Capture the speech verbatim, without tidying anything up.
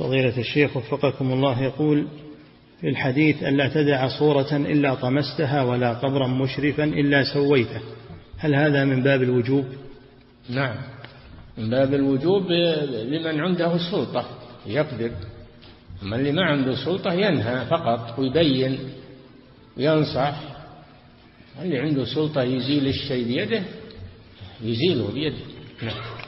فضيلة الشيخ وفقكم الله، يقول في الحديث ألا تدع صورة إلا طمستها ولا قبرا مشرفا إلا سويته، هل هذا من باب الوجوب؟ نعم، من باب الوجوب لمن عنده السلطة يقدر، أما اللي ما عنده سلطة ينهى فقط ويبين وينصح. اللي عنده سلطة يزيل الشيء بيده يزيله بيده. نعم.